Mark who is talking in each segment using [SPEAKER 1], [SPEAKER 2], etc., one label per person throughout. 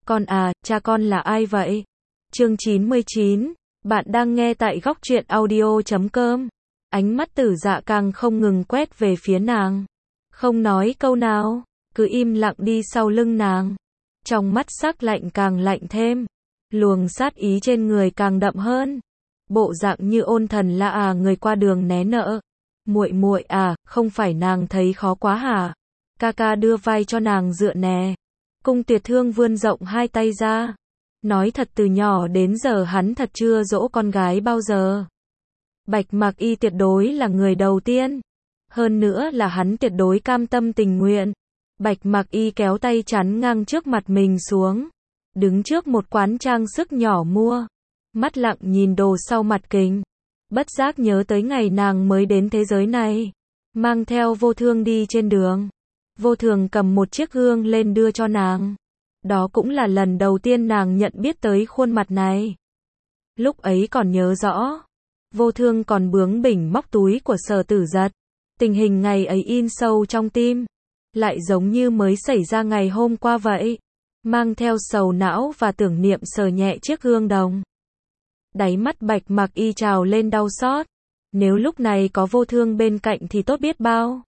[SPEAKER 1] Con à, cha con là ai vậy? Chương 99, bạn đang nghe tại góc truyện audio.com. Ánh mắt Tử Dạ càng không ngừng quét về phía nàng. Không nói câu nào, cứ im lặng đi sau lưng nàng. Trong mắt sắc lạnh càng lạnh thêm. Luồng sát ý trên người càng đậm hơn. Bộ dạng như ôn thần lạ người qua đường né nợ. Muội muội à, không phải nàng thấy khó quá hả? Ca ca đưa vai cho nàng dựa nè. Cung Tuyệt Thương vươn rộng hai tay ra. Nói thật từ nhỏ đến giờ hắn thật chưa dỗ con gái bao giờ. Bạch Mạc Y tuyệt đối là người đầu tiên. Hơn nữa là hắn tuyệt đối cam tâm tình nguyện. Bạch Mạc Y kéo tay chắn ngang trước mặt mình xuống. Đứng trước một quán trang sức nhỏ mua. Mắt lặng nhìn đồ sau mặt kính. Bất giác nhớ tới ngày nàng mới đến thế giới này. Mang theo Vô Thương đi trên đường. Vô Thường cầm một chiếc gương lên đưa cho nàng. Đó cũng là lần đầu tiên nàng nhận biết tới khuôn mặt này. Lúc ấy còn nhớ rõ. Vô Thương còn bướng bỉnh móc túi của Sở Tử Giật. Tình hình ngày ấy in sâu trong tim. Lại giống như mới xảy ra ngày hôm qua vậy. Mang theo sầu não và tưởng niệm sờ nhẹ chiếc gương đồng. Đáy mắt Bạch Mạc Y trào lên đau xót. Nếu lúc này có Vô Thương bên cạnh thì tốt biết bao.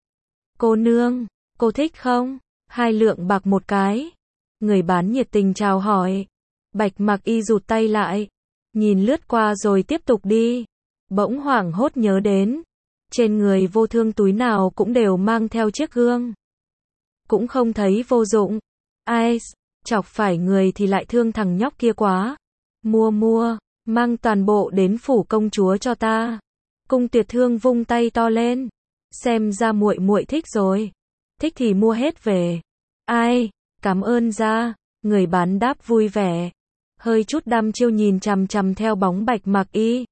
[SPEAKER 1] Cô nương, cô thích không? 2 lượng bạc một cái. Người bán nhiệt tình chào hỏi. Bạch Mạc Y rụt tay lại. Nhìn lướt qua rồi tiếp tục đi. Bỗng hoảng hốt nhớ đến. Trên người Vô Thương túi nào cũng đều mang theo chiếc gương. Cũng không thấy vô dụng. Ai, chọc phải người thì lại thương thằng nhóc kia quá. Mua, mang toàn bộ đến phủ công chúa cho ta. Cung Tuyệt Thương vung tay to lên. Xem ra muội muội thích rồi. Thích thì mua hết về. Ai, cảm ơn ra. Người bán đáp vui vẻ. Hơi chút đăm chiêu nhìn chằm chằm theo bóng Bạch Mạc Y.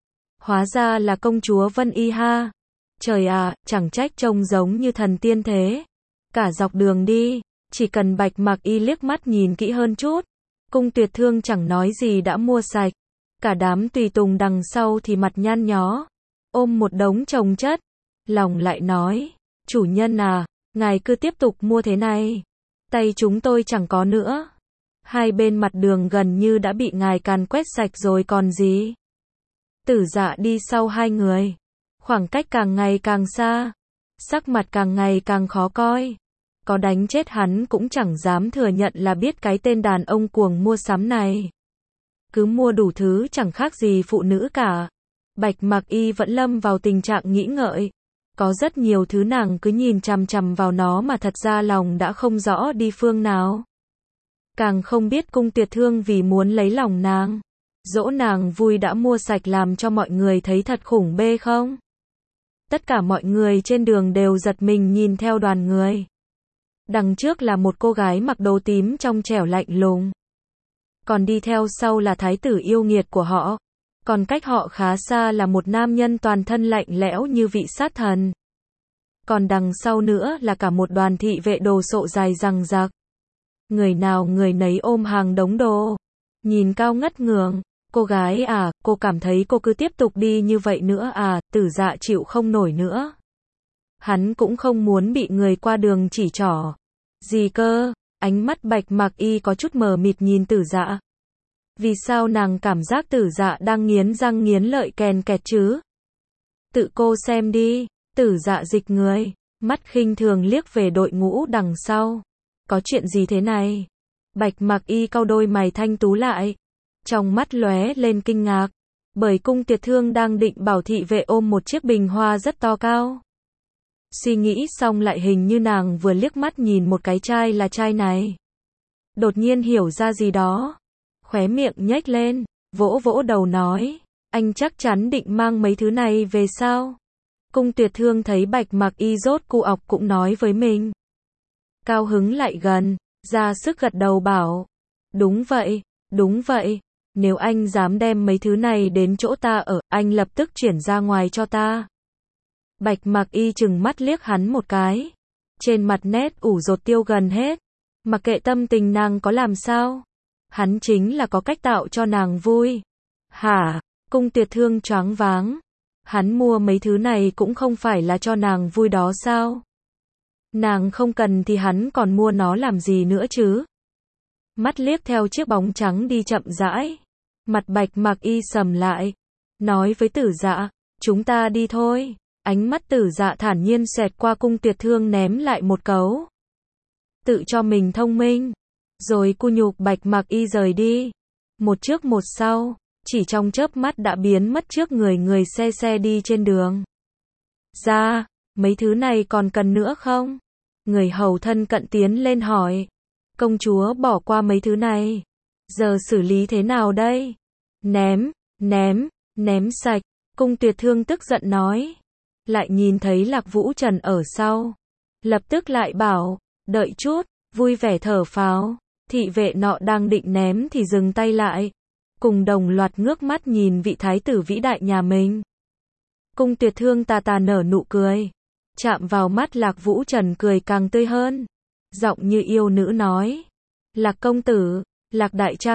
[SPEAKER 1] Hóa ra là công chúa Vân Y ha. Trời à, chẳng trách trông giống như thần tiên thế. Cả dọc đường đi, chỉ cần Bạch Mạc Y liếc mắt nhìn kỹ hơn chút. Cung Tuyệt Thương chẳng nói gì đã mua sạch. Cả đám tùy tùng đằng sau thì mặt nhăn nhó. Ôm một đống chồng chất. Lòng lại nói, chủ nhân à, ngài cứ tiếp tục mua thế này. Tay chúng tôi chẳng có nữa. Hai bên mặt đường gần như đã bị ngài càn quét sạch rồi còn gì. Tử Dạ đi sau hai người. Khoảng cách càng ngày càng xa. Sắc mặt càng ngày càng khó coi. Có đánh chết hắn cũng chẳng dám thừa nhận là biết cái tên đàn ông cuồng mua sắm này. Cứ mua đủ thứ chẳng khác gì phụ nữ cả. Bạch Mạc Y vẫn lâm vào tình trạng nghĩ ngợi. Có rất nhiều thứ nàng cứ nhìn chằm chằm vào nó mà thật ra lòng đã không rõ đi phương nào. Càng không biết Cung Tuyệt Thương vì muốn lấy lòng nàng. Dỗ nàng vui đã mua sạch làm cho mọi người thấy thật khủng bê không? Tất cả mọi người trên đường đều giật mình nhìn theo đoàn người. Đằng trước là một cô gái mặc đồ tím trong trẻo lạnh lùng. Còn đi theo sau là thái tử yêu nghiệt của họ. Còn cách họ khá xa là một nam nhân toàn thân lạnh lẽo như vị sát thần. Còn đằng sau nữa là cả một đoàn thị vệ đồ sộ dài rằng rặc. Người nào người nấy ôm hàng đống đồ. Nhìn cao ngất ngường. Cô gái à, cô cảm thấy cô cứ tiếp tục đi như vậy nữa à? Tử Dạ chịu không nổi nữa. Hắn cũng không muốn bị người qua đường chỉ trỏ. Gì cơ? Ánh mắt Bạch Mạc Y có chút mờ mịt nhìn Tử Dạ. Vì sao nàng cảm giác Tử Dạ đang nghiến răng nghiến lợi kèn kẹt chứ? Tự cô xem đi. Tử Dạ dịch người. Mắt khinh thường liếc về đội ngũ đằng sau. Có chuyện gì thế này? Bạch Mạc Y cau đôi mày thanh tú lại. Trong mắt lóe lên kinh ngạc. Bởi Cung Tuyệt Thương đang định bảo thị vệ ôm một chiếc bình hoa rất to cao. Suy nghĩ xong lại hình như nàng vừa liếc mắt nhìn một cái chai là chai này. Đột nhiên hiểu ra gì đó. Khóe miệng nhếch lên, vỗ vỗ đầu nói. Anh chắc chắn định mang mấy thứ này về sao? Cung Tuyệt Thương thấy Bạch Mạc Y rốt cu ọc cũng nói với mình. Cao hứng lại gần, ra sức gật đầu bảo. Đúng vậy. Nếu anh dám đem mấy thứ này đến chỗ ta ở, anh lập tức chuyển ra ngoài cho ta. Bạch Mạc Y chừng mắt liếc hắn một cái. Trên mặt nét ủ rột tiêu gần hết. Mặc kệ tâm tình nàng có làm sao. Hắn chính là có cách tạo cho nàng vui. Hả? Cung Tuyệt Thương choáng váng. Hắn mua mấy thứ này cũng không phải là cho nàng vui đó sao? Nàng không cần thì hắn còn mua nó làm gì nữa chứ? mắt liếc theo chiếc bóng trắng đi chậm rãi. Mặt Bạch Mặc Y sầm lại, nói với Tử Dạ, chúng ta đi thôi. Ánh mắt Tử Dạ thản nhiên xẹt qua Cung Tuyệt Thương ném lại một câu. Tự cho mình thông minh. Rồi cu nhục Bạch Mặc Y rời đi. Một trước một sau, chỉ trong chớp mắt đã biến mất trước người xe đi trên đường. Ra, mấy thứ này còn cần nữa không? Người hầu thân cận tiến lên hỏi. Công chúa bỏ qua mấy thứ này. Giờ xử lý thế nào đây? Ném sạch. Cung Tuyệt Thương tức giận nói. Lại nhìn thấy Lạc Vũ Trần ở sau. Lập tức lại bảo, đợi chút, vui vẻ thở phào. Thị vệ nọ đang định ném thì dừng tay lại. Cùng đồng loạt ngước mắt nhìn vị thái tử vĩ đại nhà mình. Cung Tuyệt Thương tà tà nở nụ cười. Chạm vào mắt Lạc Vũ Trần cười càng tươi hơn. Giọng như yêu nữ nói. Lạc công tử, Lạc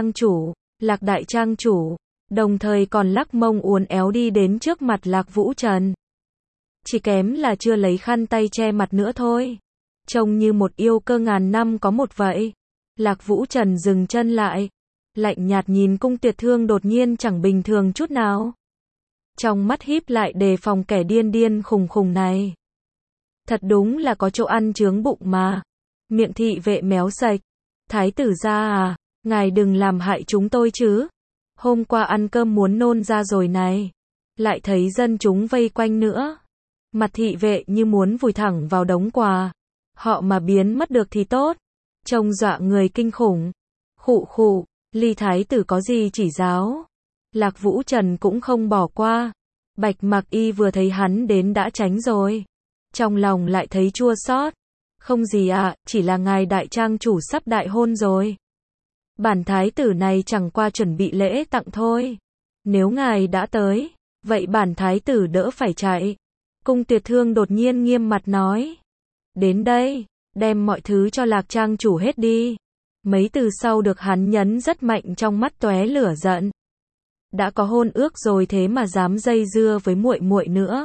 [SPEAKER 1] đại trang chủ. Đồng thời còn lắc mông uốn éo đi đến trước mặt Lạc Vũ Trần. Chỉ kém là chưa lấy khăn tay che mặt nữa thôi. Trông như một yêu cơ ngàn năm có một vậy. Lạc Vũ Trần dừng chân lại. Lạnh nhạt nhìn Cung Tuyệt Thương đột nhiên chẳng bình thường chút nào. Trong mắt híp lại đề phòng kẻ điên khùng này. Thật đúng là có chỗ ăn chướng bụng mà. Miệng thị vệ méo sạch. Thái tử gia à, ngài đừng làm hại chúng tôi chứ. Hôm qua ăn cơm muốn nôn ra rồi này. Lại thấy dân chúng vây quanh nữa. Mặt thị vệ như muốn vùi thẳng vào đống quà. Họ mà biến mất được thì tốt. Trông dọa người kinh khủng. Khụ, Ly thái tử có gì chỉ giáo. Lạc Vũ Trần cũng không bỏ qua. Bạch Mặc Y vừa thấy hắn đến đã tránh rồi. Trong lòng lại thấy chua xót. Không gì ạ, chỉ là ngài đại trang chủ sắp đại hôn rồi. Bản thái tử này chẳng qua chuẩn bị lễ tặng thôi. Nếu ngài đã tới, vậy bản thái tử đỡ phải chạy. Cung Tuyệt Thương đột nhiên nghiêm mặt nói. Đến đây, đem mọi thứ cho Lạc trang chủ hết đi. Mấy từ sau được hắn nhấn rất mạnh trong mắt tóe lửa giận. Đã có hôn ước rồi thế mà dám dây dưa với muội nữa.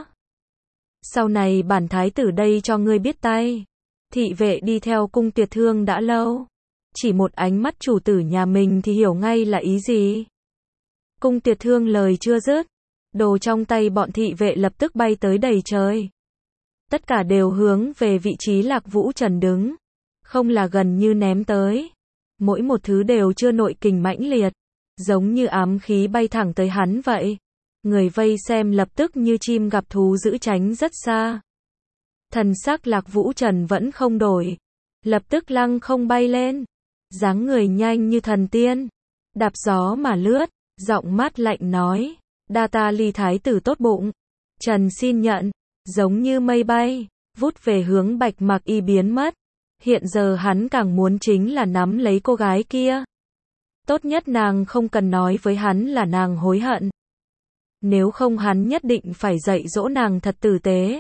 [SPEAKER 1] Sau này bản thái tử đây cho ngươi biết tay. Thị vệ đi theo Cung Tuyệt Thương đã lâu. Chỉ một ánh mắt chủ tử nhà mình thì hiểu ngay là ý gì. Cung Tuyệt Thương lời chưa dứt. Đồ trong tay bọn thị vệ lập tức bay tới đầy trời. Tất cả đều hướng về vị trí Lạc Vũ Trần đứng. Không là gần như ném tới. Mỗi một thứ đều chưa nội kình mãnh liệt. Giống như ám khí bay thẳng tới hắn vậy. Người vây xem lập tức như chim gặp thú giữ tránh rất xa. Thần sắc Lạc Vũ Trần vẫn không đổi. Lập tức lăng không bay lên. Dáng người nhanh như thần tiên. Đạp gió mà lướt. Giọng mát lạnh nói. Đa ta Ly thái tử tốt bụng. Trần xin nhận. Giống như mây bay. Vút về hướng Bạch Mặc Y biến mất. Hiện giờ hắn càng muốn chính là nắm lấy cô gái kia. Tốt nhất nàng không cần nói với hắn là nàng hối hận. Nếu không hắn nhất định phải dạy dỗ nàng thật tử tế.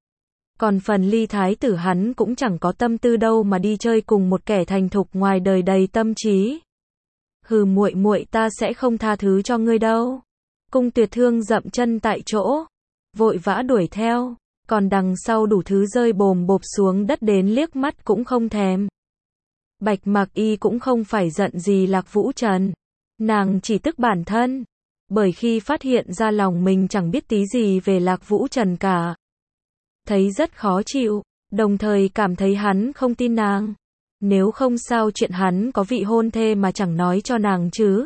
[SPEAKER 1] Còn phần Ly thái tử hắn cũng chẳng có tâm tư đâu mà đi chơi cùng một kẻ thành thục ngoài đời đầy tâm trí. Hừ, muội ta sẽ không tha thứ cho ngươi đâu. Cung Tuyệt Thương dậm chân tại chỗ, vội vã đuổi theo, còn đằng sau đủ thứ rơi bồm bộp xuống đất đến liếc mắt cũng không thèm. Bạch Mặc Y cũng không phải giận gì Lạc Vũ Trần, nàng chỉ tức bản thân, bởi khi phát hiện ra lòng mình chẳng biết tí gì về Lạc Vũ Trần cả. Thấy rất khó chịu, đồng thời cảm thấy hắn không tin nàng. Nếu không sao chuyện hắn có vị hôn thê mà chẳng nói cho nàng chứ.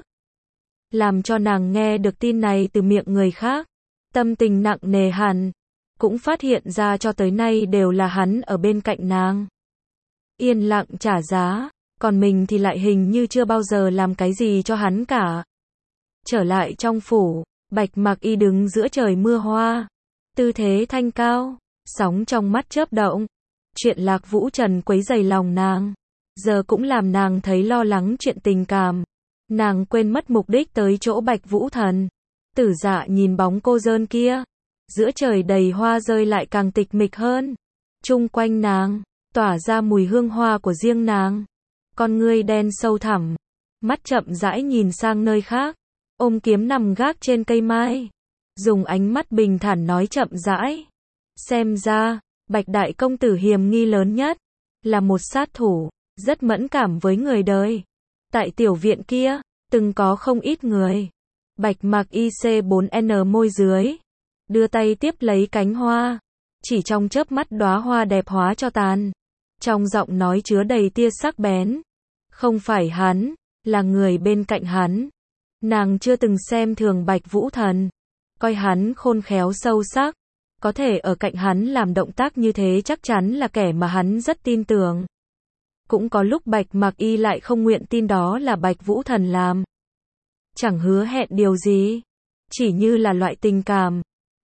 [SPEAKER 1] Làm cho nàng nghe được tin này từ miệng người khác. Tâm tình nặng nề hẳn. Cũng phát hiện ra cho tới nay đều là hắn ở bên cạnh nàng. Yên lặng trả giá. Còn mình thì lại hình như chưa bao giờ làm cái gì cho hắn cả. Trở lại trong phủ, Bạch Mặc Y đứng giữa trời mưa hoa. Tư thế thanh cao, sóng trong mắt chớp động. Chuyện Lạc Vũ Trần quấy rầy lòng nàng. Giờ cũng làm nàng thấy lo lắng chuyện tình cảm. Nàng quên mất mục đích tới chỗ Bạch Vũ Thần. Tử Dạ nhìn bóng cô dơn kia. Giữa trời đầy hoa rơi lại càng tịch mịch hơn. Chung quanh nàng, tỏa ra mùi hương hoa của riêng nàng. Con ngươi đen sâu thẳm. Mắt chậm rãi nhìn sang nơi khác. Ôm kiếm nằm gác trên cây mai. Dùng ánh mắt bình thản nói chậm rãi. Xem ra, Bạch Đại Công Tử hiềm nghi lớn nhất. Là một sát thủ. Rất mẫn cảm với người đời. Tại tiểu viện kia, từng có không ít người. Bạch Mặc Y C4N môi dưới, đưa tay tiếp lấy cánh hoa. Chỉ trong chớp mắt đóa hoa đẹp hóa cho tàn. Trong giọng nói chứa đầy tia sắc bén. Không phải hắn, là người bên cạnh hắn. Nàng chưa từng xem thường Bạch Vũ Thần. Coi hắn khôn khéo sâu sắc. Có thể ở cạnh hắn làm động tác như thế chắc chắn là kẻ mà hắn rất tin tưởng. Cũng có lúc Bạch Mặc Y lại không nguyện tin đó là Bạch Vũ Thần làm. Chẳng hứa hẹn điều gì. Chỉ như là loại tình cảm.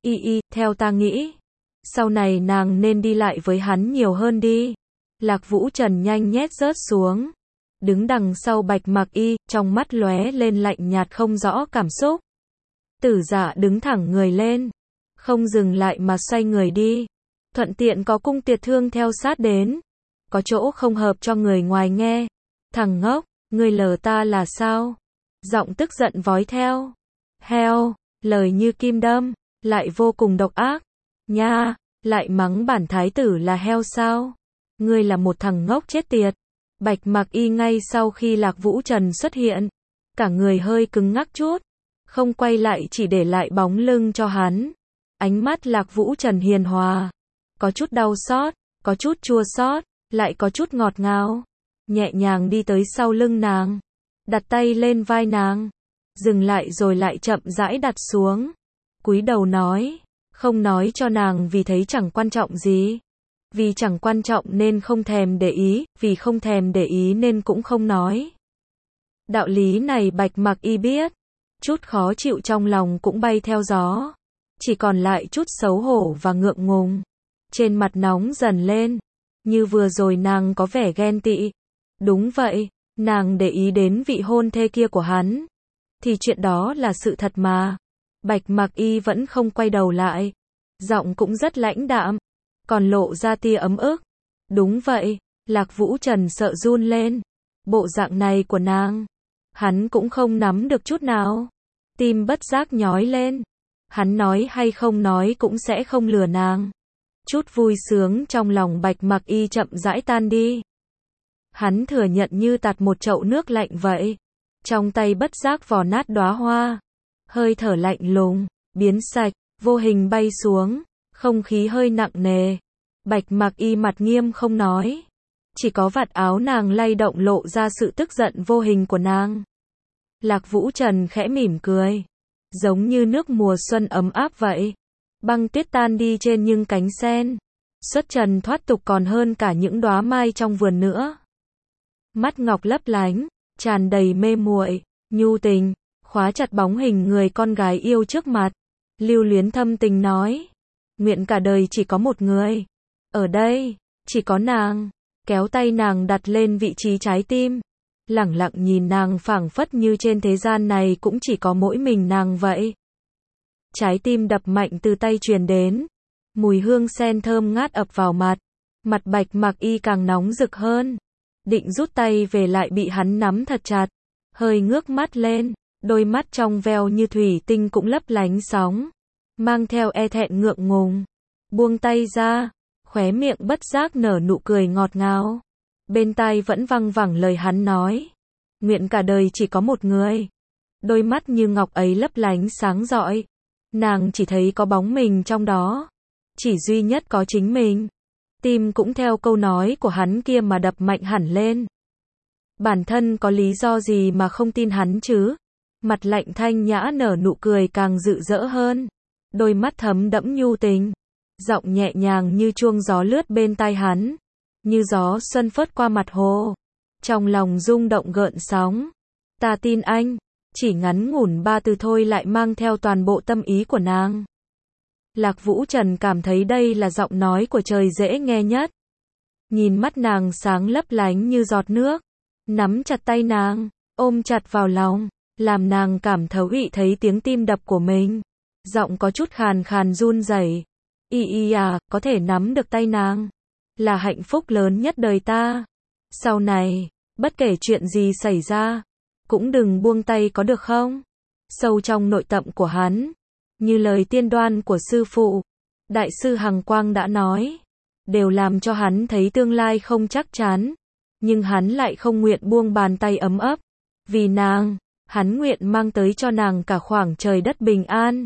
[SPEAKER 1] Theo ta nghĩ. Sau này nàng nên đi lại với hắn nhiều hơn đi. Lạc Vũ Trần nhanh nhét rớt xuống. Đứng đằng sau Bạch Mặc Y, trong mắt lóe lên lạnh nhạt không rõ cảm xúc. Tử Dạ đứng thẳng người lên. Không dừng lại mà xoay người đi. Thuận tiện có Cung Tiệt Thương theo sát đến. Có chỗ không hợp cho người ngoài nghe. Thằng ngốc, ngươi lờ ta là sao? Giọng tức giận vói theo. Heo, lời như kim đâm, lại vô cùng độc ác. Nha, lại mắng bản thái tử là heo sao? Ngươi là một thằng ngốc chết tiệt. Bạch Mặc Y ngay sau khi Lạc Vũ Trần xuất hiện, cả người hơi cứng ngắc chút, không quay lại chỉ để lại bóng lưng cho hắn. Ánh mắt Lạc Vũ Trần hiền hòa, có chút đau xót, có chút chua xót, lại có chút ngọt ngào. Nhẹ nhàng đi tới sau lưng nàng, đặt tay lên vai nàng, dừng lại rồi lại chậm rãi đặt xuống. Cúi đầu nói, không nói cho nàng vì thấy chẳng quan trọng gì. Vì chẳng quan trọng nên không thèm để ý, vì không thèm để ý nên cũng không nói. Đạo lý này Bạch Mặc Y biết, chút khó chịu trong lòng cũng bay theo gió. Chỉ còn lại chút xấu hổ và ngượng ngùng. Trên mặt nóng dần lên, như vừa rồi nàng có vẻ ghen tị. Đúng vậy, nàng để ý đến vị hôn thê kia của hắn. Thì chuyện đó là sự thật mà. Bạch Mặc Y vẫn không quay đầu lại. Giọng cũng rất lãnh đạm, còn lộ ra tia ấm ức. Đúng vậy, Lạc Vũ Trần sợ run lên. Bộ dạng này của nàng, hắn cũng không nắm được chút nào. Tim bất giác nhói lên. Hắn nói hay không nói cũng sẽ không lừa nàng. Chút vui sướng trong lòng Bạch Mặc Y chậm rãi tan đi. Hắn thừa nhận như tạt một chậu nước lạnh vậy. Trong tay bất giác vò nát đóa hoa. Hơi thở lạnh lùng, biến sạch, vô hình bay xuống. Không khí hơi nặng nề. Bạch Mặc Y mặt nghiêm không nói. Chỉ có vạt áo nàng lay động lộ ra sự tức giận vô hình của nàng. Lạc Vũ Trần khẽ mỉm cười. Giống như nước mùa xuân ấm áp vậy. Băng tuyết tan đi trên những cánh sen. Xuất trần thoát tục còn hơn cả những đóa mai trong vườn nữa. Mắt ngọc lấp lánh, tràn đầy mê muội, nhu tình, khóa chặt bóng hình người con gái yêu trước mặt. Lưu luyến thâm tình nói. Nguyện cả đời chỉ có một người. Ở đây, chỉ có nàng. Kéo tay nàng đặt lên vị trí trái tim. Lẳng lặng nhìn nàng phảng phất như trên thế gian này cũng chỉ có mỗi mình nàng vậy. Trái tim đập mạnh từ tay truyền đến. Mùi hương sen thơm ngát ập vào mặt. Mặt Bạch Mặc Y càng nóng rực hơn. Định rút tay về lại bị hắn nắm thật chặt. Hơi ngước mắt lên. Đôi mắt trong veo như thủy tinh cũng lấp lánh sóng. Mang theo e thẹn ngượng ngùng. Buông tay ra. Khóe miệng bất giác nở nụ cười ngọt ngào. Bên tai vẫn văng vẳng lời hắn nói. Nguyện cả đời chỉ có một người. Đôi mắt như ngọc ấy lấp lánh sáng rọi. Nàng chỉ thấy có bóng mình trong đó. Chỉ duy nhất có chính mình. Tim cũng theo câu nói của hắn kia mà đập mạnh hẳn lên. Bản thân có lý do gì mà không tin hắn chứ? Mặt lạnh thanh nhã nở nụ cười càng rực rỡ hơn. Đôi mắt thấm đẫm nhu tình. Giọng nhẹ nhàng như chuông gió lướt bên tai hắn. Như gió xuân phất qua mặt hồ. Trong lòng rung động gợn sóng. Ta tin anh. Chỉ ngắn ngủn 3 từ thôi lại mang theo toàn bộ tâm ý của nàng. Lạc Vũ Trần cảm thấy đây là giọng nói của trời dễ nghe nhất. Nhìn mắt nàng sáng lấp lánh như giọt nước. Nắm chặt tay nàng, ôm chặt vào lòng. Làm nàng cảm thấu thấy tiếng tim đập của mình. Giọng có chút khàn khàn run rẩy. Có thể nắm được tay nàng. Là hạnh phúc lớn nhất đời ta. Sau này, bất kể chuyện gì xảy ra, cũng đừng buông tay có được không? Sâu trong nội tâm của hắn, như lời tiên đoan của sư phụ, Đại sư Hằng Quang đã nói, đều làm cho hắn thấy tương lai không chắc chắn, nhưng hắn lại không nguyện buông bàn tay ấm ấp, Vì nàng, hắn nguyện mang tới cho nàng cả khoảng trời đất bình an.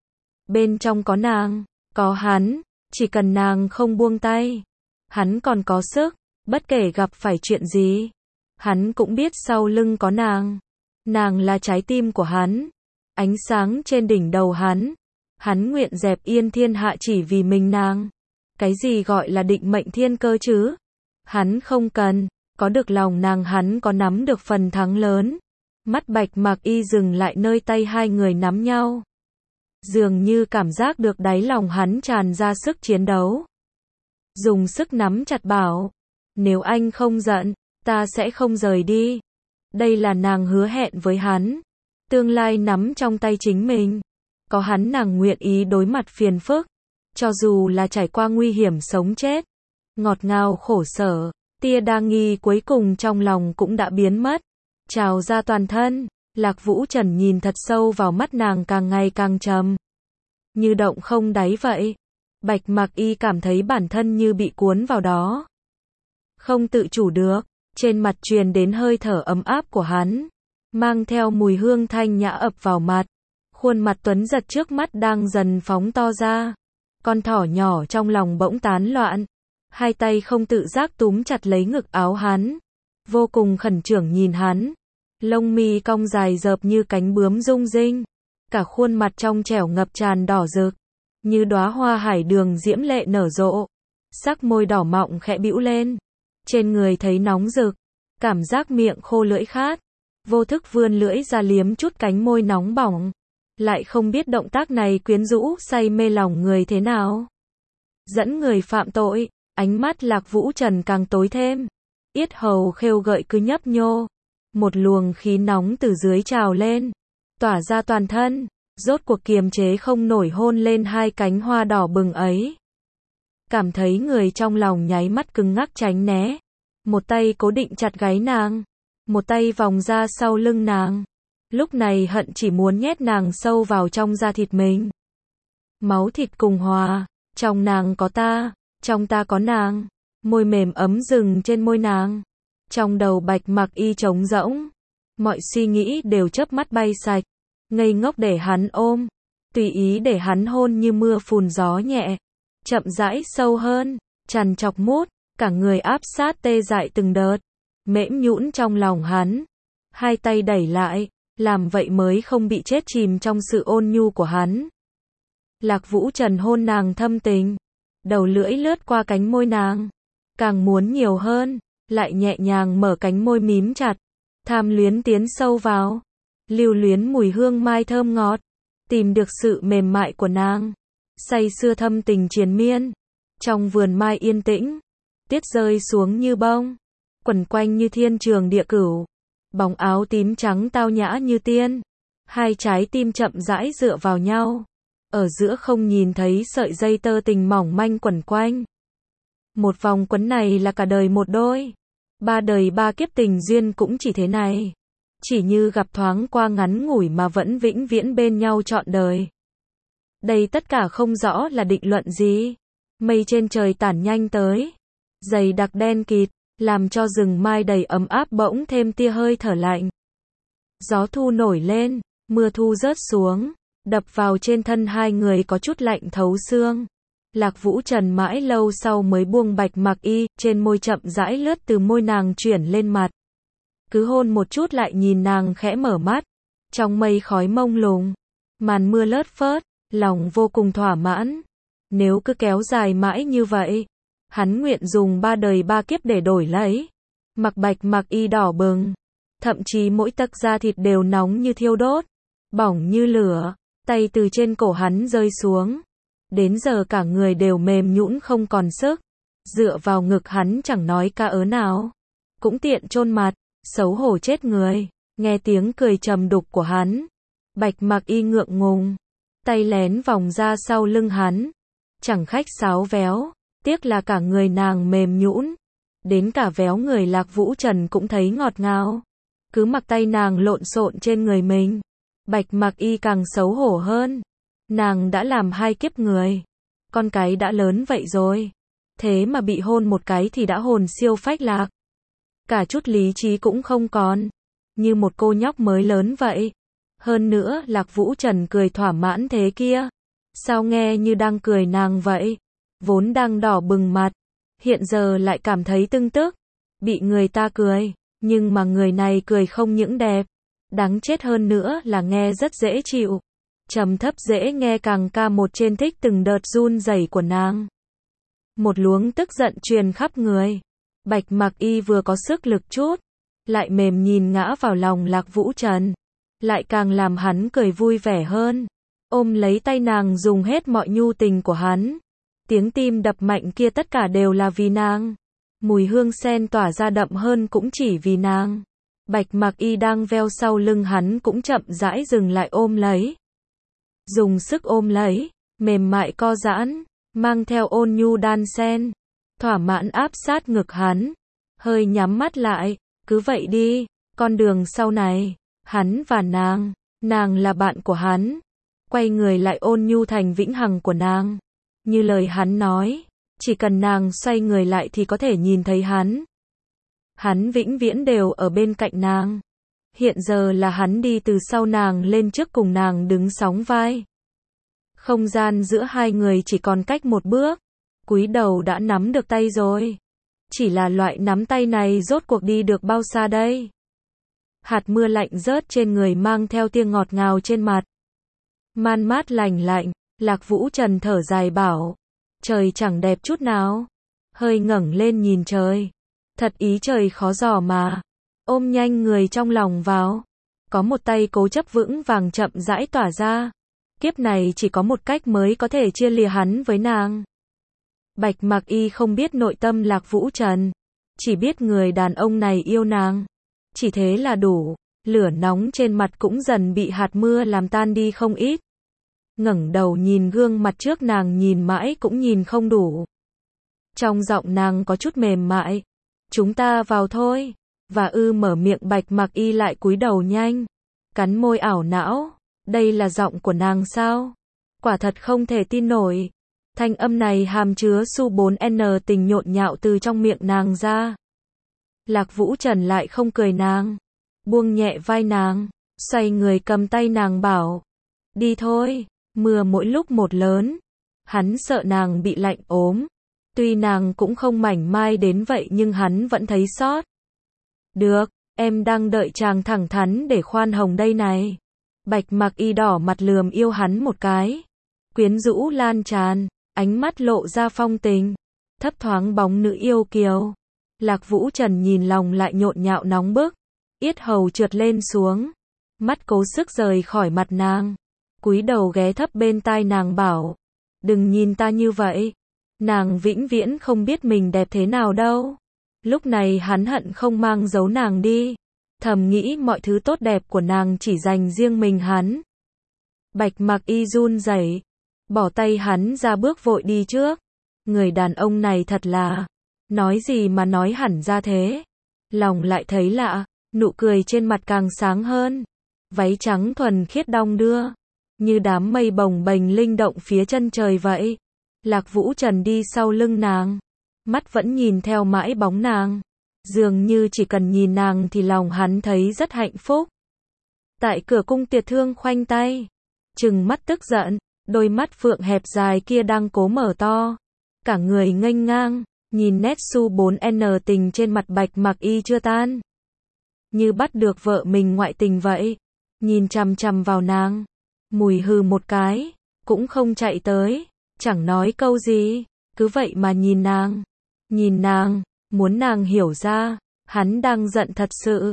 [SPEAKER 1] Bên trong có nàng, có hắn, chỉ cần nàng không buông tay, hắn còn có sức, bất kể gặp phải chuyện gì, hắn cũng biết sau lưng có nàng. Nàng là trái tim của hắn, ánh sáng trên đỉnh đầu hắn nguyện dẹp yên thiên hạ chỉ vì mình nàng. Cái gì gọi là định mệnh thiên cơ chứ? Hắn không cần, có được lòng nàng hắn có nắm được phần thắng lớn. Mắt Bạch Mạc Y dừng lại nơi tay hai người nắm nhau. Dường như cảm giác được đáy lòng hắn tràn ra sức chiến đấu. Dùng sức nắm chặt bảo, nếu anh không giận, ta sẽ không rời đi. Đây là nàng hứa hẹn với hắn. Tương lai nắm trong tay chính mình. Có hắn nàng nguyện ý đối mặt phiền phức. Cho dù là trải qua nguy hiểm sống chết. Ngọt ngào khổ sở, tia đa nghi cuối cùng trong lòng cũng đã biến mất. Trào ra toàn thân. Lạc Vũ Trần nhìn thật sâu vào mắt nàng càng ngày càng trầm. Như động không đáy vậy. Bạch Mạc Y cảm thấy bản thân như bị cuốn vào đó. Không tự chủ được, trên mặt truyền đến hơi thở ấm áp của hắn. Mang theo mùi hương thanh nhã ập vào mặt. Khuôn mặt tuấn giật trước mắt đang dần phóng to ra. Con thỏ nhỏ trong lòng bỗng tán loạn. Hai tay không tự giác túm chặt lấy ngực áo hắn. Vô cùng khẩn trương nhìn hắn. Lông mi cong dài rợp như cánh bướm rung rinh. Cả khuôn mặt trong trẻo ngập tràn đỏ rực. Như đóa hoa hải đường diễm lệ nở rộ. Sắc môi đỏ mọng khẽ bĩu lên. Trên người thấy nóng rực. Cảm giác miệng khô lưỡi khát. Vô thức vươn lưỡi ra liếm chút cánh môi nóng bỏng. Lại không biết động tác này quyến rũ say mê lòng người thế nào. Dẫn người phạm tội, ánh mắt Lạc Vũ Trần càng tối thêm. Yết hầu khêu gợi cứ nhấp nhô. Một luồng khí nóng từ dưới trào lên. Tỏa ra toàn thân. Rốt cuộc kiềm chế không nổi hôn lên hai cánh hoa đỏ bừng ấy. Cảm thấy người trong lòng nháy mắt cứng ngắc tránh né. Một tay cố định chặt gáy nàng. Một tay vòng ra sau lưng nàng. Lúc này hận chỉ muốn nhét nàng sâu vào trong da thịt mình. Máu thịt cùng hòa. Trong nàng có ta. Trong ta có nàng. Môi mềm ấm dừng trên môi nàng. Trong đầu Bạch Mạc Y trống rỗng. Mọi suy nghĩ đều chớp mắt bay sạch. Ngây ngốc để hắn ôm. Tùy ý để hắn hôn như mưa phùn gió nhẹ. Chậm rãi sâu hơn. Trằn trọc mút. Cả người áp sát tê dại từng đợt. Mễm nhũn trong lòng hắn. Hai tay đẩy lại. Làm vậy mới không bị chết chìm trong sự ôn nhu của hắn. Lạc Vũ Trần hôn nàng thâm tình. Đầu lưỡi lướt qua cánh môi nàng. Càng muốn nhiều hơn. Lại nhẹ nhàng mở cánh môi mím chặt. Tham luyến tiến sâu vào. Lưu luyến mùi hương mai thơm ngọt. Tìm được sự mềm mại của nàng. Say sưa thâm tình triền miên. Trong vườn mai yên tĩnh. Tiết rơi xuống như bông. Quẩn quanh như thiên trường địa cửu. Bóng áo tím trắng tao nhã như tiên. Hai trái tim chậm rãi dựa vào nhau. Ở giữa không nhìn thấy sợi dây tơ tình mỏng manh quẩn quanh. Một vòng quấn này là cả đời một đôi. Ba đời ba kiếp tình duyên cũng chỉ thế này. Chỉ như gặp thoáng qua ngắn ngủi mà vẫn vĩnh viễn bên nhau trọn đời. Đây tất cả không rõ là định luận gì. Mây trên trời tản nhanh tới. Dày đặc đen kịt. Làm cho rừng mai đầy ấm áp bỗng thêm tia hơi thở lạnh. Gió thu nổi lên, mưa thu rớt xuống, đập vào trên thân hai người có chút lạnh thấu xương. Lạc Vũ Trần mãi lâu sau mới buông Bạch Mạc Y, trên môi chậm rãi lướt từ môi nàng chuyển lên mặt. Cứ hôn một chút lại nhìn nàng khẽ mở mắt. Trong mây khói mông lung, màn mưa lất phớt, lòng vô cùng thỏa mãn. Nếu cứ kéo dài mãi như vậy, hắn nguyện dùng ba đời ba kiếp để đổi lấy. Mặc Bạch Mạc Y đỏ bừng. Thậm chí mỗi tấc da thịt đều nóng như thiêu đốt. Bỏng như lửa. Tay từ trên cổ hắn rơi xuống. Đến giờ cả người đều mềm nhũn không còn sức. Dựa vào ngực hắn chẳng nói ca ớ nào. Cũng tiện chôn mặt. Xấu hổ chết người. Nghe tiếng cười trầm đục của hắn. Bạch Mạc Y ngượng ngùng. Tay lén vòng ra sau lưng hắn. Chẳng khách sáo véo. Tiếc là cả người nàng mềm nhũn. Đến cả véo người Lạc Vũ Trần cũng thấy ngọt ngào. Cứ mặc tay nàng lộn xộn trên người mình. Bạch Mạc Y càng xấu hổ hơn. Nàng đã làm hai kiếp người. Con cái đã lớn vậy rồi. Thế mà bị hôn một cái thì đã hồn siêu phách lạc. Cả chút lý trí cũng không còn. như một cô nhóc mới lớn vậy. Hơn nữa Lạc Vũ Trần cười thỏa mãn thế kia. Sao nghe như đang cười nàng vậy? Vốn đang đỏ bừng mặt, hiện giờ lại cảm thấy tưng tức. Bị người ta cười, nhưng mà người này cười không những đẹp, đáng chết hơn nữa là nghe rất dễ chịu. Trầm thấp dễ nghe càng ca một trên thích từng đợt run rẩy của nàng. Một luống tức giận truyền khắp người. Bạch Mặc Y vừa có sức lực chút, lại mềm nhìn ngã vào lòng Lạc Vũ Trần, lại càng làm hắn cười vui vẻ hơn. Ôm lấy tay nàng dùng hết mọi nhu tình của hắn. Tiếng tim đập mạnh kia tất cả đều là vì nàng. Mùi hương sen tỏa ra đậm hơn cũng chỉ vì nàng. Bạch Mặc Y đang veo sau lưng hắn cũng chậm rãi dừng lại ôm lấy. Dùng sức ôm lấy, mềm mại co giãn, mang theo ôn nhu đan sen, thỏa mãn áp sát ngực hắn. Hơi nhắm mắt lại, cứ vậy đi, con đường sau này, hắn và nàng là bạn của hắn. Quay người lại ôn nhu thành vĩnh hằng của nàng. Như lời hắn nói, chỉ cần nàng xoay người lại thì có thể nhìn thấy hắn. Hắn vĩnh viễn đều ở bên cạnh nàng. Hiện giờ là hắn đi từ sau nàng lên trước cùng nàng đứng sóng vai. Không gian giữa hai người chỉ còn cách một bước. Cúi đầu đã nắm được tay rồi. Chỉ là loại nắm tay này rốt cuộc đi được bao xa đây? Hạt mưa lạnh rớt trên người mang theo tia ngọt ngào trên mặt. Man mát lành lạnh, Lạc Vũ Trần thở dài bảo. Trời chẳng đẹp chút nào. Hơi ngẩng lên nhìn trời. Thật ý trời khó dò mà. Ôm nhanh người trong lòng vào. Có một tay cố chấp vững vàng chậm rãi tỏa ra. Kiếp này chỉ có một cách mới có thể chia lìa hắn với nàng. Bạch Mặc Y không biết nội tâm Lạc Vũ Trần. Chỉ biết người đàn ông này yêu nàng. Chỉ thế là đủ. Lửa nóng trên mặt cũng dần bị hạt mưa làm tan đi không ít. Ngẩng đầu nhìn gương mặt trước nàng nhìn mãi cũng nhìn không đủ. Trong giọng nàng có chút mềm mại. Chúng ta vào thôi. Và mở miệng Bạch Mặc Y lại cúi đầu nhanh. Cắn môi ảo não. Đây là giọng của nàng sao? Quả thật không thể tin nổi. Thanh âm này hàm chứa su 4N tình nhộn nhạo từ trong miệng nàng ra. Lạc Vũ Trần lại không cười nàng. Buông nhẹ vai nàng. Xoay người cầm tay nàng bảo. Đi thôi. Mưa mỗi lúc một lớn. Hắn sợ nàng bị lạnh ốm. Tuy nàng cũng không mảnh mai đến vậy nhưng hắn vẫn thấy xót. Được, em đang đợi chàng thẳng thắn để khoan hồng đây này. Bạch Mặc Y đỏ mặt lườm yêu hắn một cái. Quyến rũ lan tràn, ánh mắt lộ ra phong tình. Thấp thoáng bóng nữ yêu kiều. Lạc Vũ Trần nhìn lòng lại nhộn nhạo nóng bức. Yết hầu trượt lên xuống. Mắt cố sức rời khỏi mặt nàng. Cúi đầu ghé thấp bên tai nàng bảo. Đừng nhìn ta như vậy. Nàng vĩnh viễn không biết mình đẹp thế nào đâu. Lúc này hắn hận không mang giấu nàng đi. Thầm nghĩ mọi thứ tốt đẹp của nàng chỉ dành riêng mình hắn. Bạch Mặc Y run rẩy, bỏ tay hắn ra bước vội đi trước. Người đàn ông này thật là, nói gì mà nói hẳn ra thế. Lòng lại thấy lạ, nụ cười trên mặt càng sáng hơn. Váy trắng thuần khiết đong đưa, như đám mây bồng bềnh linh động phía chân trời vậy. Lạc Vũ Trần đi sau lưng nàng, mắt vẫn nhìn theo mãi bóng nàng. Dường như chỉ cần nhìn nàng thì lòng hắn thấy rất hạnh phúc. Tại cửa cung Tiệt Thương khoanh tay, trừng mắt tức giận, đôi mắt phượng hẹp dài kia đang cố mở to. Cả người nghênh ngang, nhìn nét su 4N tình trên mặt Bạch Mặc Y chưa tan. Như bắt được vợ mình ngoại tình vậy. Nhìn chằm chằm vào nàng, mùi hừ một cái, cũng không chạy tới, chẳng nói câu gì, cứ vậy mà nhìn nàng. Nhìn nàng, muốn nàng hiểu ra, hắn đang giận thật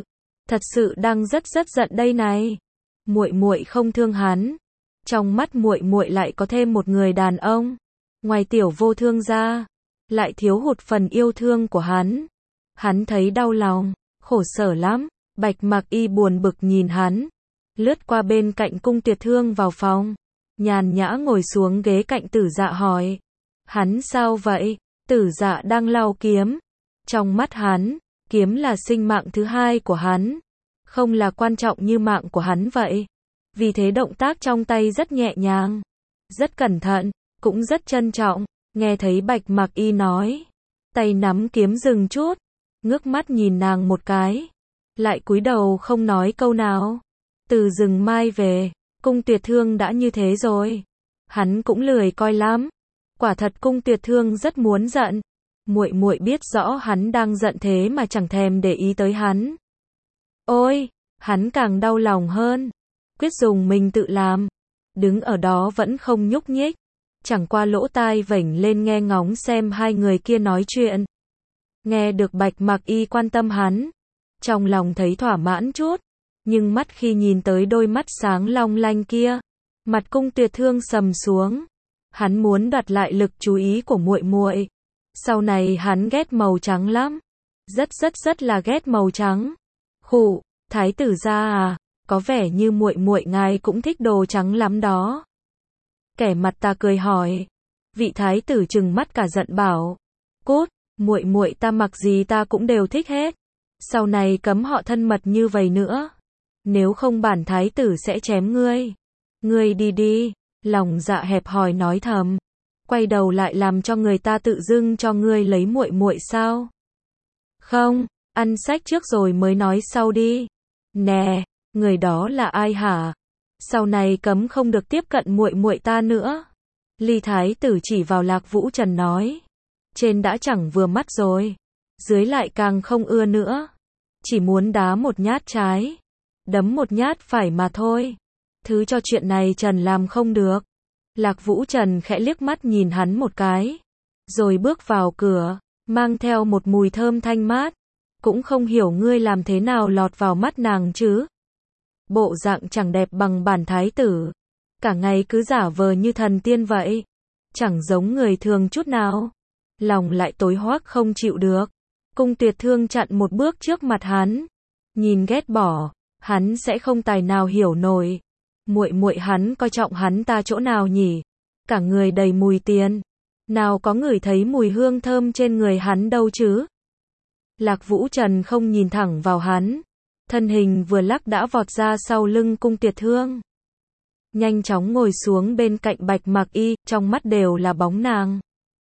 [SPEAKER 1] sự đang rất giận đây này. Muội muội không thương hắn, trong mắt muội muội lại có thêm một người đàn ông, ngoài Tiểu Vô Thương ra, lại thiếu hụt phần yêu thương của hắn. Hắn thấy đau lòng, khổ sở lắm. Bạch Mặc Y buồn bực nhìn hắn, lướt qua bên cạnh cung Tiệt Thương vào phòng, nhàn nhã ngồi xuống ghế cạnh Tử Dạ hỏi, hắn sao vậy? Tử Dạ đang lau kiếm. Trong mắt hắn, kiếm là sinh mạng thứ hai của hắn, không là quan trọng như mạng của hắn vậy. Vì thế động tác trong tay rất nhẹ nhàng, rất cẩn thận, cũng rất trân trọng. Nghe thấy Bạch Mặc Y nói, tay nắm kiếm dừng chút, ngước mắt nhìn nàng một cái. lại cúi đầu không nói câu nào. Từ rừng mai về, Cung Tuyệt Thương đã như thế rồi. Hắn cũng lười coi lắm. Quả thật Cung Tuyệt Thương rất muốn giận. Muội muội biết rõ hắn đang giận thế mà chẳng thèm để ý tới hắn. Ôi, hắn càng đau lòng hơn. Quyết dùng mình tự làm. Đứng ở đó vẫn không nhúc nhích. Chẳng qua lỗ tai vểnh lên nghe ngóng xem hai người kia nói chuyện. Nghe được Bạch Mặc Y quan tâm hắn. Trong lòng thấy thỏa mãn chút. Nhưng mắt khi nhìn tới đôi mắt sáng long lanh kia. Mặt Cung Tuyệt Thương sầm xuống. Hắn muốn đoạt lại lực chú ý của muội muội. Sau này hắn ghét màu trắng lắm. Rất là ghét màu trắng. Khụ, thái tử gia à, có vẻ như muội muội ngài cũng thích đồ trắng lắm đó. Kẻ mặt ta cười hỏi. Vị thái tử trừng mắt cả giận bảo. Cút, muội muội ta mặc gì ta cũng đều thích hết. Sau này cấm họ thân mật như vậy nữa. Nếu không bản thái tử sẽ chém ngươi. Ngươi đi đi, lòng dạ hẹp hòi nói thầm. Quay đầu lại làm cho người ta tự dưng cho ngươi lấy muội muội sao? Không, ăn sách trước rồi mới nói sau đi. Nè, người đó là ai hả? Sau này cấm không được tiếp cận muội muội ta nữa. Ly thái tử chỉ vào Lạc Vũ Trần nói. Trên đã chẳng vừa mắt rồi, dưới lại càng không ưa nữa. Chỉ muốn đá một nhát trái, đấm một nhát phải mà thôi. Thứ cho chuyện này Trần làm không được. Lạc Vũ Trần khẽ liếc mắt nhìn hắn một cái, rồi bước vào cửa, mang theo một mùi thơm thanh mát. Cũng không hiểu ngươi làm thế nào lọt vào mắt nàng chứ. Bộ dạng chẳng đẹp bằng bản thái tử. Cả ngày cứ giả vờ như thần tiên vậy. Chẳng giống người thường chút nào. Lòng lại tối hoắc không chịu được. Cung Tuyệt Thương chặn một bước trước mặt hắn. Nhìn ghét bỏ, hắn sẽ không tài nào hiểu nổi. Muội muội hắn coi trọng hắn ta chỗ nào nhỉ? Cả người đầy mùi tiền. Nào có ngửi thấy mùi hương thơm trên người hắn đâu chứ? Lạc Vũ Trần không nhìn thẳng vào hắn. Thân hình vừa lắc đã vọt ra sau lưng Cung Tuyệt Thương. Nhanh chóng ngồi xuống bên cạnh Bạch Mặc Y, trong mắt đều là bóng nàng.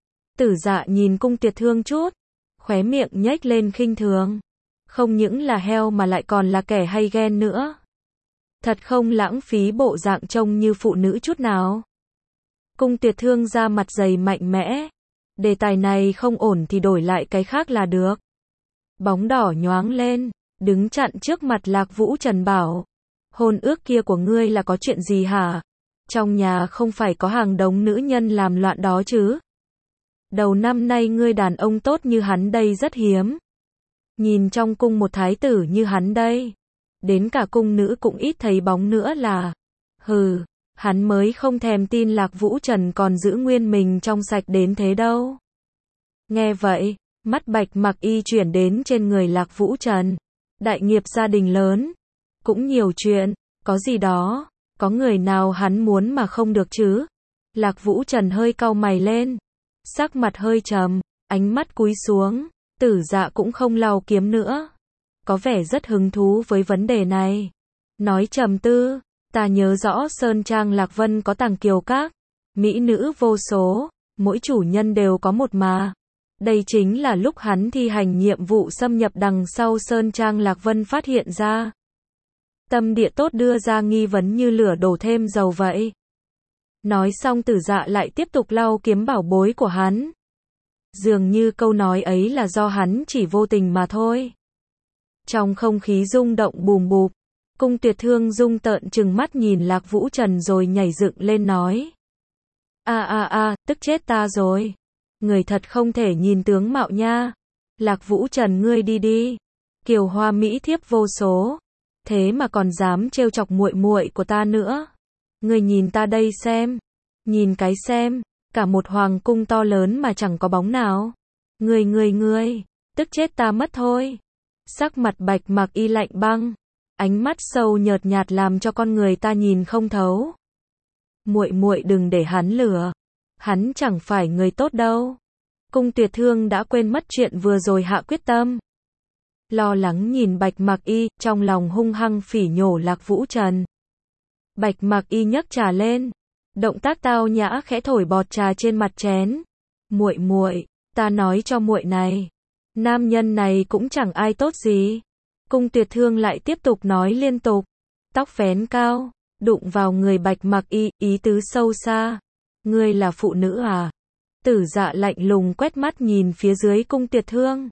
[SPEAKER 1] Tử Dạ nhìn Cung Tuyệt Thương chút, khóe miệng nhếch lên khinh thường. Không những là heo mà lại còn là kẻ hay ghen nữa. Thật không lãng phí bộ dạng trông như phụ nữ chút nào. Cung Tuyệt Thương ra mặt dày mạnh mẽ. Đề tài này không ổn thì đổi lại cái khác là được. Bóng đỏ nhoáng lên, đứng chặn trước mặt Lạc Vũ Trần bảo. Hôn ước kia của ngươi là có chuyện gì hả? Trong nhà không phải có hàng đống nữ nhân làm loạn đó chứ? Đầu năm nay ngươi đàn ông tốt như hắn đây rất hiếm. Nhìn trong cung một thái tử như hắn đây. Đến cả cung nữ cũng ít thấy bóng nữa là. Hừ, hắn mới không thèm tin Lạc Vũ Trần còn giữ nguyên mình trong sạch đến thế đâu. Nghe vậy, mắt Bạch Mặc Y chuyển đến trên người Lạc Vũ Trần. Đại nghiệp gia đình lớn, cũng nhiều chuyện, có gì đó, có người nào hắn muốn mà không được chứ? Lạc Vũ Trần hơi cau mày lên, sắc mặt hơi trầm, ánh mắt cúi xuống. Tử Dạ cũng không lau kiếm nữa, có vẻ rất hứng thú với vấn đề này. Nói trầm tư, ta nhớ rõ Sơn Trang Lạc Vân có tàng kiều các, mỹ nữ vô số, mỗi chủ nhân đều có một mà. Đây chính là lúc hắn thi hành nhiệm vụ xâm nhập đằng sau Sơn Trang Lạc Vân phát hiện ra. Tâm địa tốt đưa ra nghi vấn như lửa đổ thêm dầu vậy. Nói xong Tử Dạ lại tiếp tục lau kiếm bảo bối của hắn. Dường như câu nói ấy là do hắn chỉ vô tình mà thôi. Trong không khí rung động bùm bụp, Cung Tuyệt Thương rung tợn trừng mắt nhìn Lạc Vũ Trần rồi nhảy dựng lên nói. Tức chết ta rồi. Người thật không thể nhìn tướng mạo nha. Lạc Vũ Trần ngươi đi đi. Kiều hoa mỹ thiếp vô số. Thế mà còn dám trêu chọc muội muội của ta nữa. Ngươi nhìn ta đây xem. Nhìn cái xem. Cả một hoàng cung to lớn mà chẳng có bóng nào. Ngươi. Tức chết ta mất thôi. Sắc mặt Bạch Mặc Y lạnh băng. Ánh mắt sâu nhợt nhạt làm cho con người ta nhìn không thấu. Muội đừng để hắn lừa. Hắn chẳng phải người tốt đâu. Cung Tuyệt Thương đã quên mất chuyện vừa rồi hạ quyết tâm. Lo lắng nhìn Bạch Mặc Y, trong lòng hung hăng phỉ nhổ Lạc Vũ Trần. Bạch Mặc Y nhấc trà lên. Động tác tao nhã khẽ thổi bọt trà trên mặt chén. Muội, ta nói cho muội này. Nam nhân này cũng chẳng ai tốt gì. Cung Tuyệt Thương lại tiếp tục nói liên tục. Tóc vén cao, đụng vào người Bạch Mặc Y, ý tứ sâu xa. Ngươi là phụ nữ à? Tử Dạ lạnh lùng quét mắt nhìn phía dưới Cung Tuyệt Thương.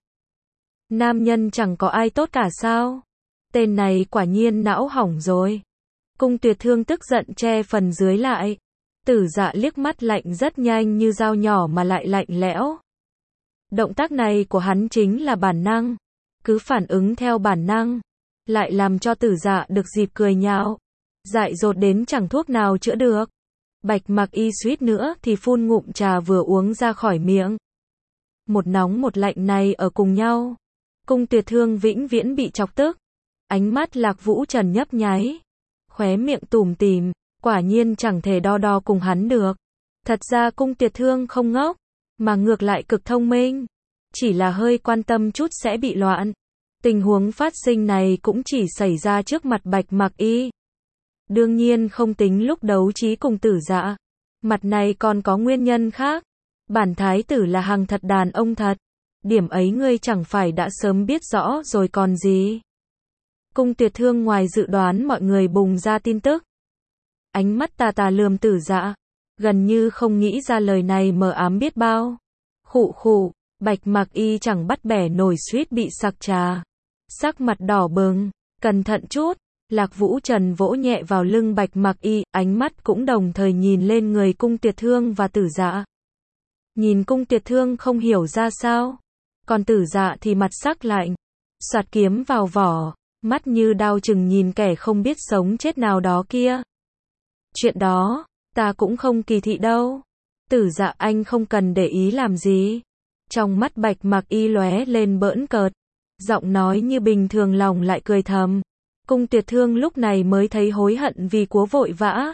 [SPEAKER 1] Nam nhân chẳng có ai tốt cả sao? Tên này quả nhiên não hỏng rồi. Cung Tuyệt Thương tức giận che phần dưới lại. Tử Dạ liếc mắt lạnh rất nhanh như dao nhỏ mà lại lạnh lẽo. Động tác này của hắn chính là bản năng. Cứ phản ứng theo bản năng. Lại làm cho Tử Dạ được dịp cười nhạo. Dại dột đến chẳng thuốc nào chữa được. Bạch Mặc Y suýt nữa thì phun ngụm trà vừa uống ra khỏi miệng. Một nóng một lạnh này ở cùng nhau. Cung Tuyệt Thương vĩnh viễn bị chọc tức. Ánh mắt Lạc Vũ Trần nhấp nháy. Khóe miệng tủm tỉm, quả nhiên chẳng thể đo cùng hắn được. Thật ra Cung Tuyệt Thương không ngốc, mà ngược lại cực thông minh. Chỉ là hơi quan tâm chút sẽ bị loạn. Tình huống phát sinh này cũng chỉ xảy ra trước mặt Bạch Mặc Y. Đương nhiên không tính lúc đấu trí cùng Tử Dạ. Mặt này còn có nguyên nhân khác. Bản thái tử là hàng thật đàn ông thật. Điểm ấy ngươi chẳng phải đã sớm biết rõ rồi còn gì. Cung Tuyệt Thương ngoài dự đoán mọi người bùng ra tin tức. Ánh mắt tà tà lườm Tử Dạ. Gần như không nghĩ ra lời này mờ ám biết bao. Khụ khụ, Bạch Mặc Y chẳng bắt bẻ nổi suýt bị sặc trà. Sắc mặt đỏ bừng, cẩn thận chút. Lạc Vũ Trần vỗ nhẹ vào lưng Bạch Mặc Y, ánh mắt cũng đồng thời nhìn lên người Cung Tuyệt Thương và Tử Dạ. Nhìn Cung Tuyệt Thương không hiểu ra sao. Còn Tử Dạ thì mặt sắc lạnh. Soạt kiếm vào vỏ, mắt như đao chừng nhìn kẻ không biết sống chết nào đó kia. Chuyện đó, ta cũng không kỳ thị đâu. Tử Dạ anh không cần để ý làm gì. Trong mắt Bạch Mặc Y lóe lên bỡn cợt. Giọng nói như bình thường lòng lại cười thầm. Cung Tuyệt Thương lúc này mới thấy hối hận vì cố vội vã.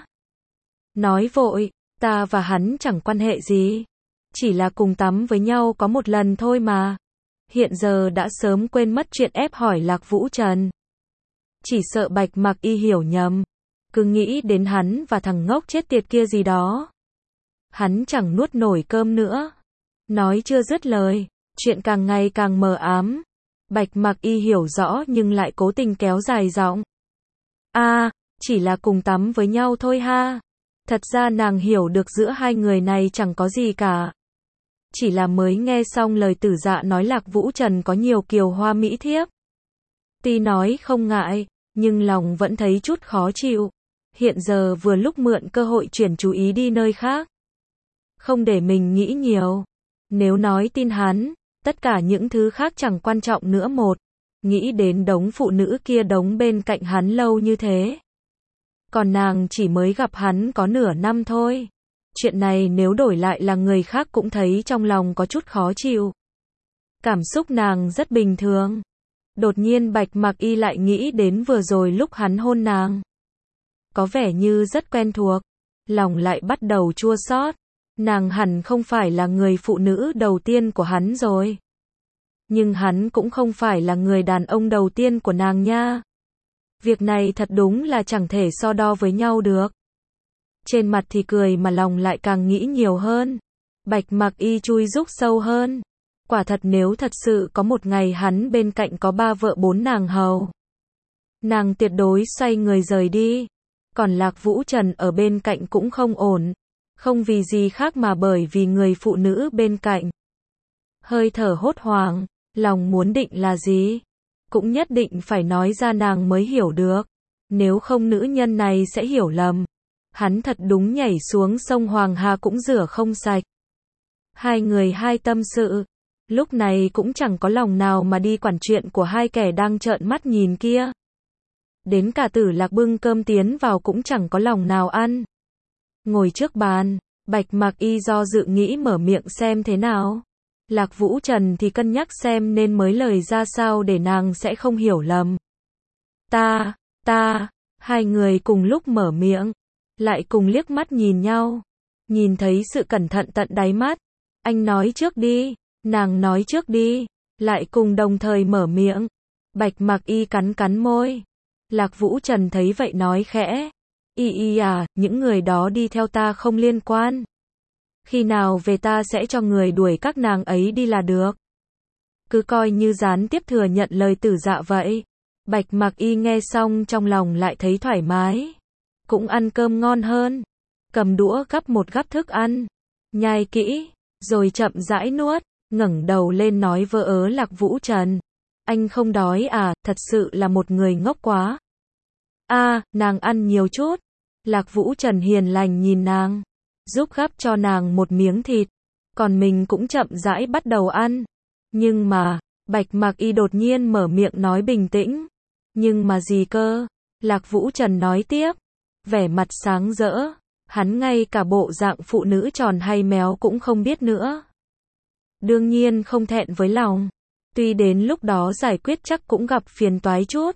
[SPEAKER 1] Nói vội, ta và hắn chẳng quan hệ gì. Chỉ là cùng tắm với nhau có một lần thôi mà. Hiện giờ đã sớm quên mất chuyện ép hỏi Lạc Vũ Trần. Chỉ sợ Bạch Mặc Y hiểu nhầm. Cứ nghĩ đến hắn và thằng ngốc chết tiệt kia gì đó. Hắn chẳng nuốt nổi cơm nữa. Nói chưa dứt lời, chuyện càng ngày càng mờ ám. Bạch Mặc Y hiểu rõ nhưng lại cố tình kéo dài giọng. Chỉ là cùng tắm với nhau thôi ha. Thật ra nàng hiểu được giữa hai người này chẳng có gì cả. Chỉ là mới nghe xong lời Tử Dạ nói Lạc Vũ Trần có nhiều kiều hoa mỹ thiếp. Tuy nói không ngại, nhưng lòng vẫn thấy chút khó chịu. Hiện giờ vừa lúc mượn cơ hội chuyển chú ý đi nơi khác. Không để mình nghĩ nhiều. Nếu nói tin hắn, tất cả những thứ khác chẳng quan trọng nữa một. Nghĩ đến đống phụ nữ kia đống bên cạnh hắn lâu như thế. Còn nàng chỉ mới gặp hắn có nửa năm thôi. Chuyện này nếu đổi lại là người khác cũng thấy trong lòng có chút khó chịu. Cảm xúc nàng rất bình thường. Đột nhiên Bạch Mặc Y lại nghĩ đến vừa rồi lúc hắn hôn nàng. Có vẻ như rất quen thuộc. Lòng lại bắt đầu chua xót. Nàng hẳn không phải là người phụ nữ đầu tiên của hắn rồi. Nhưng hắn cũng không phải là người đàn ông đầu tiên của nàng nha. Việc này thật đúng là chẳng thể so đo với nhau được. Trên mặt thì cười mà lòng lại càng nghĩ nhiều hơn. Bạch Mặc Y chui rúc sâu hơn. Quả thật nếu thật sự có một ngày hắn bên cạnh có 3 vợ 4 nàng hầu. Nàng tuyệt đối xoay người rời đi. Còn Lạc Vũ Trần ở bên cạnh cũng không ổn. Không vì gì khác mà bởi vì người phụ nữ bên cạnh. Hơi thở hốt hoảng, lòng muốn định là gì? Cũng nhất định phải nói ra nàng mới hiểu được. Nếu không nữ nhân này sẽ hiểu lầm. Hắn thật đúng nhảy xuống sông Hoàng Hà cũng rửa không sạch. Hai người hai tâm sự. Lúc này cũng chẳng có lòng nào mà đi quản chuyện của hai kẻ đang trợn mắt nhìn kia. Đến cả Tử Lạc bưng cơm tiến vào cũng chẳng có lòng nào ăn. Ngồi trước bàn, Bạch Mặc Y do dự nghĩ mở miệng xem thế nào. Lạc Vũ Trần thì cân nhắc xem nên mới lời ra sao để nàng sẽ không hiểu lầm. Hai người cùng lúc mở miệng, lại cùng liếc mắt nhìn nhau. Nhìn thấy sự cẩn thận tận đáy mắt. Anh nói trước đi, nàng nói trước đi, lại cùng đồng thời mở miệng. Bạch Mặc Y cắn cắn môi. Lạc Vũ Trần thấy vậy nói khẽ. Những người đó đi theo ta không liên quan. Khi nào về ta sẽ cho người đuổi các nàng ấy đi là được. Cứ coi như gián tiếp thừa nhận lời Tử Dạ vậy. Bạch Mặc Y nghe xong trong lòng lại thấy thoải mái. Cũng ăn cơm ngon hơn. Cầm đũa gắp một gắp thức ăn. Nhai kỹ, rồi chậm rãi nuốt, ngẩng đầu lên nói vơ ớ Lạc Vũ Trần. Anh không đói à, thật sự là một người ngốc quá. Nàng ăn nhiều chút. Lạc Vũ Trần hiền lành nhìn nàng, giúp gắp cho nàng một miếng thịt, còn mình cũng chậm rãi bắt đầu ăn. Nhưng mà, Bạch Mặc Y đột nhiên mở miệng nói bình tĩnh. Nhưng mà gì cơ? Lạc Vũ Trần nói tiếp, vẻ mặt sáng rỡ, hắn ngay cả bộ dạng phụ nữ tròn hay méo cũng không biết nữa. Đương nhiên không thẹn với lòng, tuy đến lúc đó giải quyết chắc cũng gặp phiền toái chút.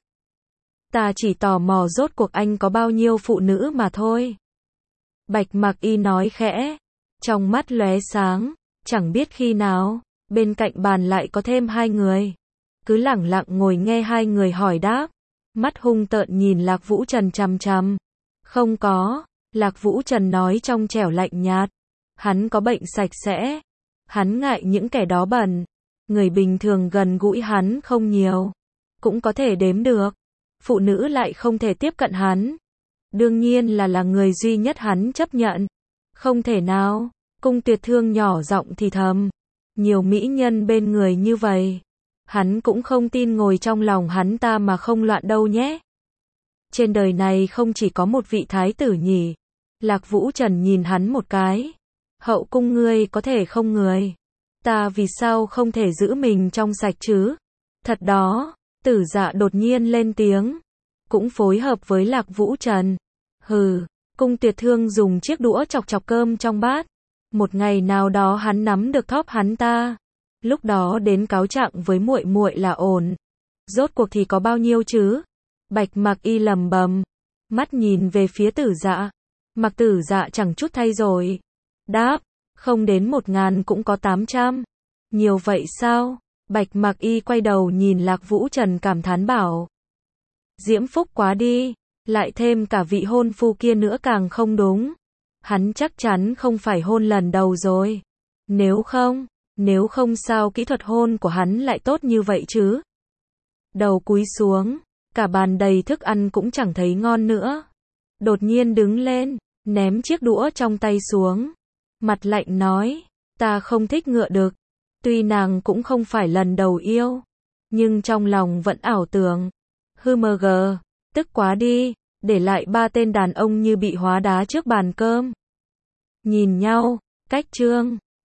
[SPEAKER 1] Ta chỉ tò mò rốt cuộc anh có bao nhiêu phụ nữ mà thôi. Bạch Mặc Y nói khẽ, trong mắt lóe sáng, chẳng biết khi nào, bên cạnh bàn lại có thêm hai người. Cứ lẳng lặng ngồi nghe hai người hỏi đáp, mắt hung tợn nhìn Lạc Vũ Trần chằm chằm. Không có, Lạc Vũ Trần nói trong trẻo lạnh nhạt. Hắn có bệnh sạch sẽ. Hắn ngại những kẻ đó bẩn. Người bình thường gần gũi hắn không nhiều. Cũng có thể đếm được. Phụ nữ lại không thể tiếp cận hắn. Đương nhiên là người duy nhất hắn chấp nhận. Không thể nào. Cung Tuyệt Thương nhỏ giọng thì thầm. Nhiều mỹ nhân bên người như vậy. Hắn cũng không tin ngồi trong lòng hắn ta mà không loạn đâu nhé. Trên đời này không chỉ có một vị thái tử nhỉ. Lạc Vũ Trần nhìn hắn một cái. Hậu cung ngươi có thể không người. Ta vì sao không thể giữ mình trong sạch chứ? Thật đó, Tử Dạ đột nhiên lên tiếng. Cũng phối hợp với Lạc Vũ Trần. Hừ, Cung Tuyệt Thương dùng chiếc đũa chọc chọc cơm trong bát. Một ngày nào đó hắn nắm được thóp hắn ta. Lúc đó đến cáo trạng với muội muội là ổn. Rốt cuộc thì có bao nhiêu chứ? Bạch Mặc Y lẩm bẩm, mắt nhìn về phía Tử Dạ. Mặc Tử Dạ chẳng chút thay rồi. Đáp, không đến 1000 cũng có 800. Nhiều vậy sao? Bạch Mặc Y quay đầu nhìn Lạc Vũ Trần cảm thán bảo. Diễm phúc quá đi, lại thêm cả vị hôn phu kia nữa càng không đúng. Hắn chắc chắn không phải hôn lần đầu rồi. Nếu không sao kỹ thuật hôn của hắn lại tốt như vậy chứ? Đầu cúi xuống, cả bàn đầy thức ăn cũng chẳng thấy ngon nữa. Đột nhiên đứng lên, ném chiếc đũa trong tay xuống. Mặt lạnh nói, ta không thích ngựa đực. Tuy nàng cũng không phải lần đầu yêu, nhưng trong lòng vẫn ảo tưởng. HMG, tức quá đi, để lại 3 tên đàn ông như bị hóa đá trước bàn cơm. Nhìn nhau, cách chương.